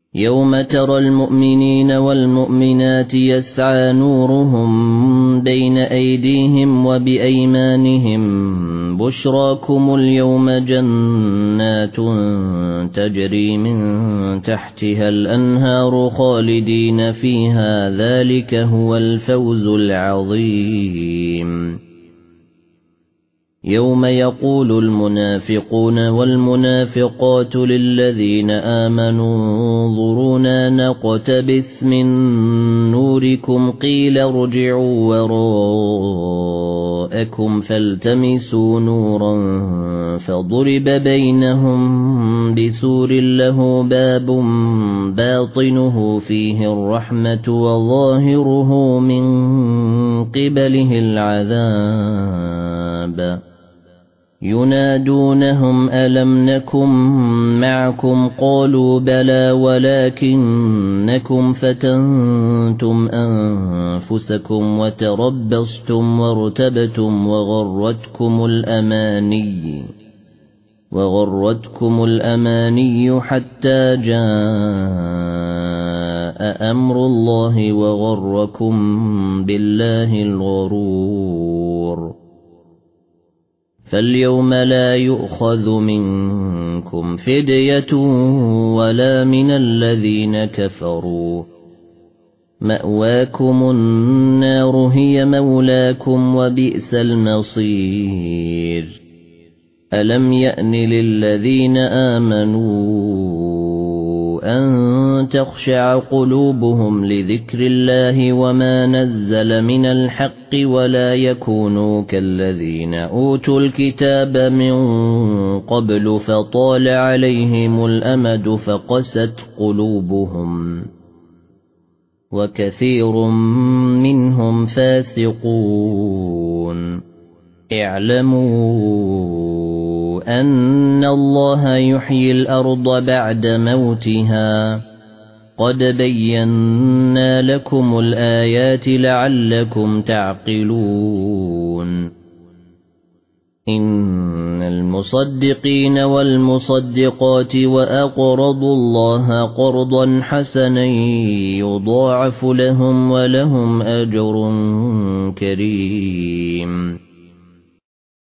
يوم ترى المؤمنين والمؤمنات يسعى نورهم بين أيديهم وبأيمانهم بشراكم اليوم جنات تجري من تحتها الأنهار خالدين فيها ذلك هو الفوز العظيم يوم يقول المنافقون والمنافقات للذين آمنوا انظرونا نقتبس من نوركم قيل ارجعوا وراءكم فالتمسوا نورا فضرب بينهم بسور له باب باطنه فيه الرحمة وظاهره من قبله العذاب ينادونهم ألم نكن معكم قالوا بلى ولكنكم فتنتم أنفسكم وتربصتم وارتبتم وغرتكم الأماني حتى جاء أمر الله وغركم بالله الغرور فاليوم لا يؤخذ منكم فدية ولا من الذين كفروا مأواكم النار هي مولاكم وبئس المصير ألم يأن للذين آمنوا أن تخشع قلوبهم لذكر الله وما نزل من الحق ولا يكونوا كالذين أوتوا الكتاب من قبل فطال عليهم الأمد فقست قلوبهم وكثير منهم فاسقون اعلموا أن الله يحيي الأرض بعد موتها قد بينا لكم الآيات لعلكم تعقلون إن المصدقين والمصدقات وأقرضوا الله قرضا حسنا يضاعف لهم ولهم أجر كريم